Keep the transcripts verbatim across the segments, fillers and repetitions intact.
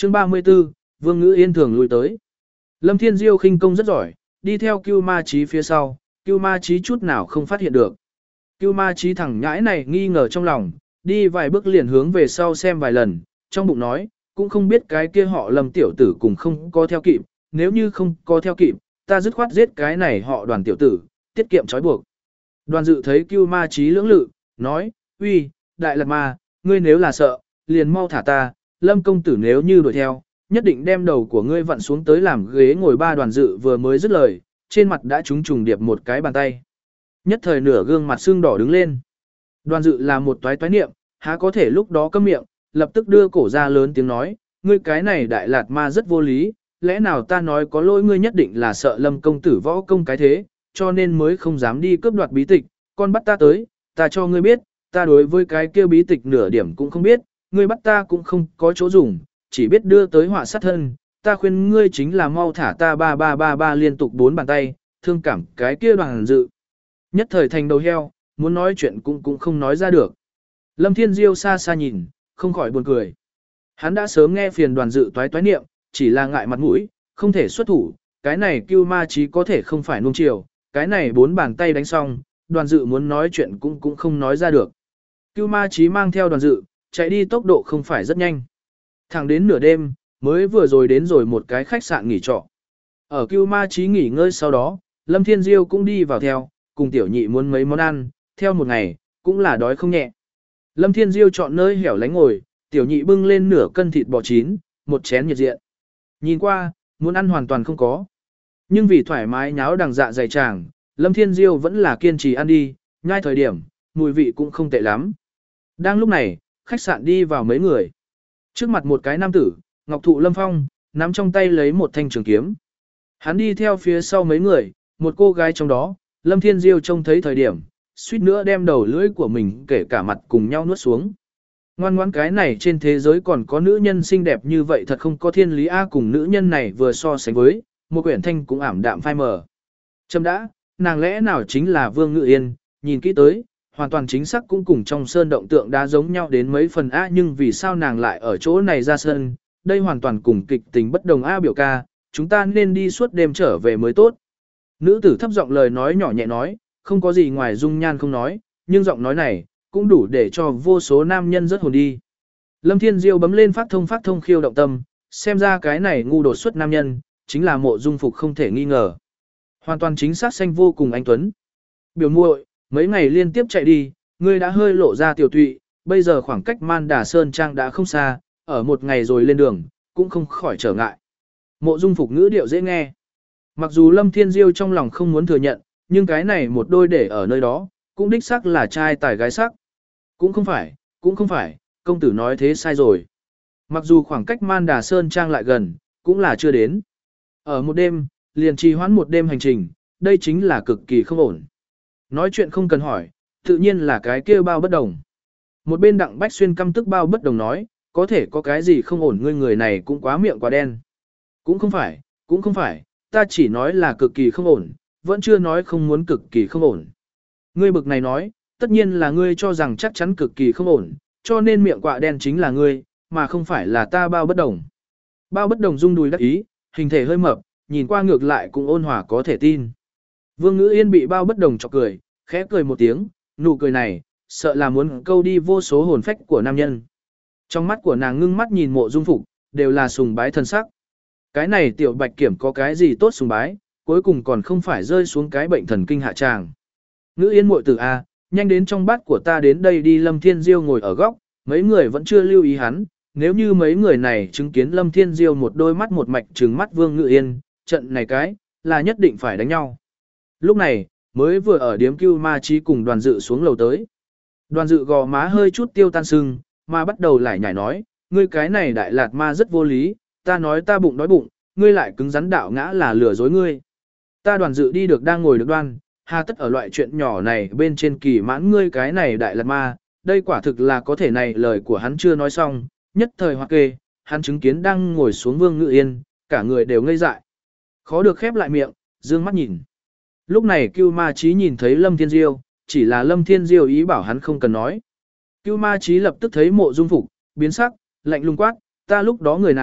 Chương ba mươi tư, Vương Ngữ Yên thường lui tới. Lâm Thiên Diêu khinh công rất giỏi, đi theo Cưu Ma Chí phía sau, Cưu Ma Chí chút nào không phát hiện được. Cưu Ma Chí thẳng nhãi này nghi ngờ trong lòng, đi vài bước liền hướng về sau xem vài lần, trong bụng nói, cũng không biết cái kia họ Lâm tiểu tử cùng không có theo kịp, nếu như không có theo kịp, ta dứt khoát giết cái này họ Đoàn tiểu tử, tiết kiệm trói buộc. Đoàn Dự thấy Cưu Ma Chí lưỡng lự, nói, uy, Đại Lạt Ma, ngươi nếu là sợ, liền mau thả ta, Lâm công tử nếu như đuổi theo, nhất định đem đầu của ngươi vặn xuống tới làm ghế ngồi. Ba Đoàn Dự vừa mới dứt lời, trên mặt đã trúng trùng điệp một cái bàn tay. Nhất thời nửa gương mặt sưng đỏ đứng lên. Đoàn Dự là một toái toái niệm, há có thể lúc đó câm miệng, lập tức đưa cổ ra lớn tiếng nói, ngươi cái này Đại Lạt Ma rất vô lý, lẽ nào ta nói có lỗi ngươi nhất định là sợ Lâm công tử võ công cái thế, cho nên mới không dám đi cướp đoạt bí tịch, con bắt ta tới, ta cho ngươi biết, ta đối với cái kia bí tịch nửa điểm cũng không biết, ngươi bắt ta cũng không có chỗ dùng, chỉ biết đưa tới họa sát thân, ta khuyên ngươi chính là mau thả ta. Ba ba ba ba liên tục bốn bàn tay, thương cảm cái kia Đoàn Dự. Nhất thời thành đầu heo, muốn nói chuyện cũng cũng không nói ra được. Lâm Thiên Diêu xa xa nhìn, không khỏi buồn cười. Hắn đã sớm nghe phiền Đoàn Dự toái toái niệm, chỉ là ngại mặt mũi, không thể xuất thủ, cái này Cưu Ma Chí có thể không phải nuông chiều, cái này bốn bàn tay đánh xong, Đoàn Dự muốn nói chuyện cũng cũng không nói ra được. Cưu Ma Chí mang theo Đoàn Dự, chạy đi tốc độ không phải rất nhanh. Thẳng đến nửa đêm, mới vừa rồi đến rồi một cái khách sạn nghỉ trọ. Ở Cưu Ma Chí nghỉ ngơi sau đó, Lâm Thiên Diêu cũng đi vào theo, cùng tiểu nhị muốn mấy món ăn, theo một ngày, cũng là đói không nhẹ. Lâm Thiên Diêu chọn nơi hẻo lánh ngồi, tiểu nhị bưng lên nửa cân thịt bò chín, một chén nhiệt diện. Nhìn qua, muốn ăn hoàn toàn không có. Nhưng vì thoải mái nháo đằng dạ dày tràng, Lâm Thiên Diêu vẫn là kiên trì ăn đi, nhai thời điểm, mùi vị cũng không tệ lắm. Đang lúc này, khách sạn đi vào mấy người. Trước mặt một cái nam tử, Ngọc Thụ Lâm Phong, nắm trong tay lấy một thanh trường kiếm. Hắn đi theo phía sau mấy người, một cô gái trong đó, Lâm Thiên Diêu trông thấy thời điểm, suýt nữa đem đầu lưỡi của mình kể cả mặt cùng nhau nuốt xuống. Ngoan ngoãn cái này trên thế giới còn có nữ nhân xinh đẹp như vậy thật không có thiên lý a. Cùng nữ nhân này vừa so sánh với, một quyển thanh cũng ảm đạm phai mờ. Châm đã, nàng lẽ nào chính là Vương Ngự Yên, nhìn kỹ tới, hoàn toàn chính xác cũng cùng trong sơn động tượng đá giống nhau đến mấy phần a. Nhưng vì sao nàng lại ở chỗ này ra sân, đây hoàn toàn cùng kịch tình bất đồng a. Biểu ca, chúng ta nên đi suốt đêm trở về mới tốt. Nữ tử thấp giọng lời nói nhỏ nhẹ nói, không có gì ngoài dung nhan không nói, nhưng giọng nói này, cũng đủ để cho vô số nam nhân rất hồn đi. Lâm Thiên Diêu bấm lên phát thông phát thông khiêu động tâm, xem ra cái này ngu đột xuất nam nhân, chính là Mộ Dung Phục không thể nghi ngờ. Hoàn toàn chính xác xanh vô cùng anh tuấn. Biểu muội, mấy ngày liên tiếp chạy đi, ngươi đã hơi lộ ra tiểu tụy, bây giờ khoảng cách Man Đà Sơn Trang đã không xa, ở một ngày rồi lên đường, cũng không khỏi trở ngại. Mộ Dung Phục ngữ điệu dễ nghe. Mặc dù Lâm Thiên Diêu trong lòng không muốn thừa nhận, nhưng cái này một đôi để ở nơi đó, cũng đích xác là trai tài gái sắc. Cũng không phải, cũng không phải, công tử nói thế sai rồi. Mặc dù khoảng cách Man Đà Sơn Trang lại gần, cũng là chưa đến. Ở một đêm, liền trì hoãn một đêm hành trình, đây chính là cực kỳ không ổn. Nói chuyện không cần hỏi, tự nhiên là cái kia Bao Bất Đồng. Một bên Đặng Bách Xuyên căm tức Bao Bất Đồng nói, có thể có cái gì không ổn, ngươi người này cũng quá miệng quá đen. Cũng không phải, cũng không phải, ta chỉ nói là cực kỳ không ổn, vẫn chưa nói không muốn cực kỳ không ổn. Ngươi bực này nói, tất nhiên là ngươi cho rằng chắc chắn cực kỳ không ổn, cho nên miệng quạ đen chính là ngươi, mà không phải là ta Bao Bất Đồng. Bao Bất Đồng rung đùi đắc ý, hình thể hơi mập, nhìn qua ngược lại cũng ôn hòa có thể tin. Vương Ngữ Yên bị Bao Bất Đồng chọc cười, khẽ cười một tiếng, nụ cười này, sợ là muốn câu đi vô số hồn phách của nam nhân. Trong mắt của nàng ngưng mắt nhìn Mộ Dung Phục, đều là sùng bái thân sắc. Cái này tiểu bạch kiểm có cái gì tốt sùng bái, cuối cùng còn không phải rơi xuống cái bệnh thần kinh hạ tràng. Ngữ Yên muội tử a, nhanh đến trong bát của ta đến đây đi. Lâm Thiên Diêu ngồi ở góc, mấy người vẫn chưa lưu ý hắn, nếu như mấy người này chứng kiến Lâm Thiên Diêu một đôi mắt một mạch trừng mắt Vương Ngự Yên, trận này cái, là nhất định phải đánh nhau. Lúc này, mới vừa ở điếm Cưu Ma Chí cùng Đoàn Dự xuống lầu tới. Đoàn Dự gò má hơi chút tiêu tan sưng, mà bắt đầu lại nhảy nói, ngươi cái này Đại Lạt Ma rất vô lý, ta nói ta bụng đói bụng, ngươi lại cứng rắn đạo ngã là lừa dối ngươi. Ta Đoàn Dự đi được đang ngồi được đoan, hà tất ở loại chuyện nhỏ này bên trên kỳ mãn ngươi cái này Đại Lạt Ma, đây quả thực là có thể này. Lời của hắn chưa nói xong, nhất thời hoặc kê, hắn chứng kiến đang ngồi xuống Vương Ngự Yên, cả người đều ngây dại. Khó được khép lại miệng, dương mắt nhìn. Lúc này Cưu Ma Chí nhìn thấy Lâm Thiên Diêu, chỉ là Lâm Thiên Diêu ý bảo hắn không cần nói. Cưu Ma Chí lập tức thấy Mộ Dung Phục, biến sắc, lạnh lùng quát, ta lúc đó người nào,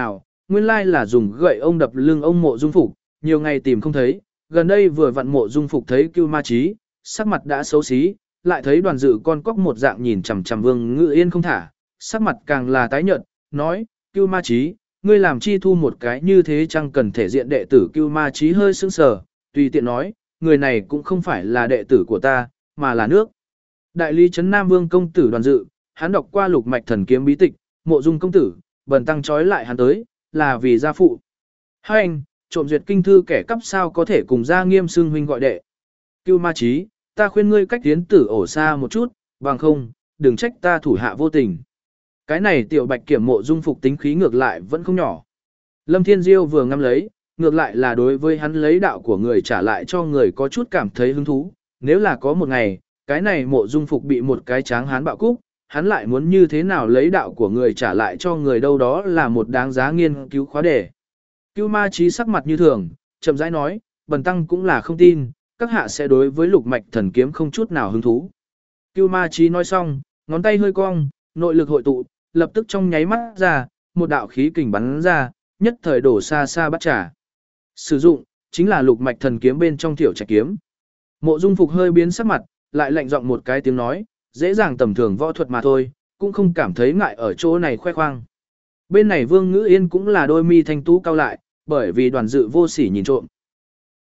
nguyên lai là dùng gậy ông đập lưng ông Mộ Dung Phục, nhiều ngày tìm không thấy, gần đây vừa vặn Mộ Dung Phục thấy Cưu Ma Chí, sắc mặt đã xấu xí, lại thấy Đoàn Dự con cóc một dạng nhìn chằm chằm Vương Ngự Yên không thả, sắc mặt càng là tái nhợt, nói: "Cưu Ma Chí, ngươi làm chi thu một cái như thế chăng cần thể diện đệ tử?" Cưu Ma Chí hơi sững sờ, tùy tiện nói: "Người này cũng không phải là đệ tử của ta, mà là nước." Đại lý trấn Nam Vương công tử Đoàn Dự, hắn đọc qua Lục Mạch Thần Kiếm bí tịch, Mộ Dung công tử, bần tăng trói lại hắn tới, là vì gia phụ. Hành, trộm duyệt kinh thư kẻ cắp sao có thể cùng gia nghiêm xưng huynh gọi đệ. Cưu Ma Chí, ta khuyên ngươi cách tiến tử ổ xa một chút, bằng không, đừng trách ta thủ hạ vô tình. Cái này tiểu bạch kiểm Mộ Dung Phục tính khí ngược lại vẫn không nhỏ. Lâm Thiên Diêu vừa ngắm lấy, ngược lại là đối với hắn lấy đạo của người trả lại cho người có chút cảm thấy hứng thú. Nếu là có một ngày, cái này Mộ Dung Phục bị một cái tráng hán bạo cúc, hắn lại muốn như thế nào lấy đạo của người trả lại cho người đâu, đó là một đáng giá nghiên cứu khóa đề. Cưu Ma Chí sắc mặt như thường, chậm rãi nói, bần tăng cũng là không tin, các hạ sẽ đối với Lục Mạch Thần Kiếm không chút nào hứng thú. Cưu Ma Chí nói xong, ngón tay hơi cong, nội lực hội tụ, lập tức trong nháy mắt ra, một đạo khí kình bắn ra, nhất thời đổ xa xa bắt trả. Sử dụng, chính là Lục Mạch Thần Kiếm bên trong Tiểu Trạch kiếm. Mộ Dung Phục hơi biến sắc mặt, lại lạnh giọng một cái tiếng nói, dễ dàng tầm thường võ thuật mà thôi, cũng không cảm thấy ngại ở chỗ này khoe khoang. Bên này Vương Ngữ Yên cũng là đôi mi thanh tú cao lại, bởi vì Đoàn Dự vô sỉ nhìn trộm,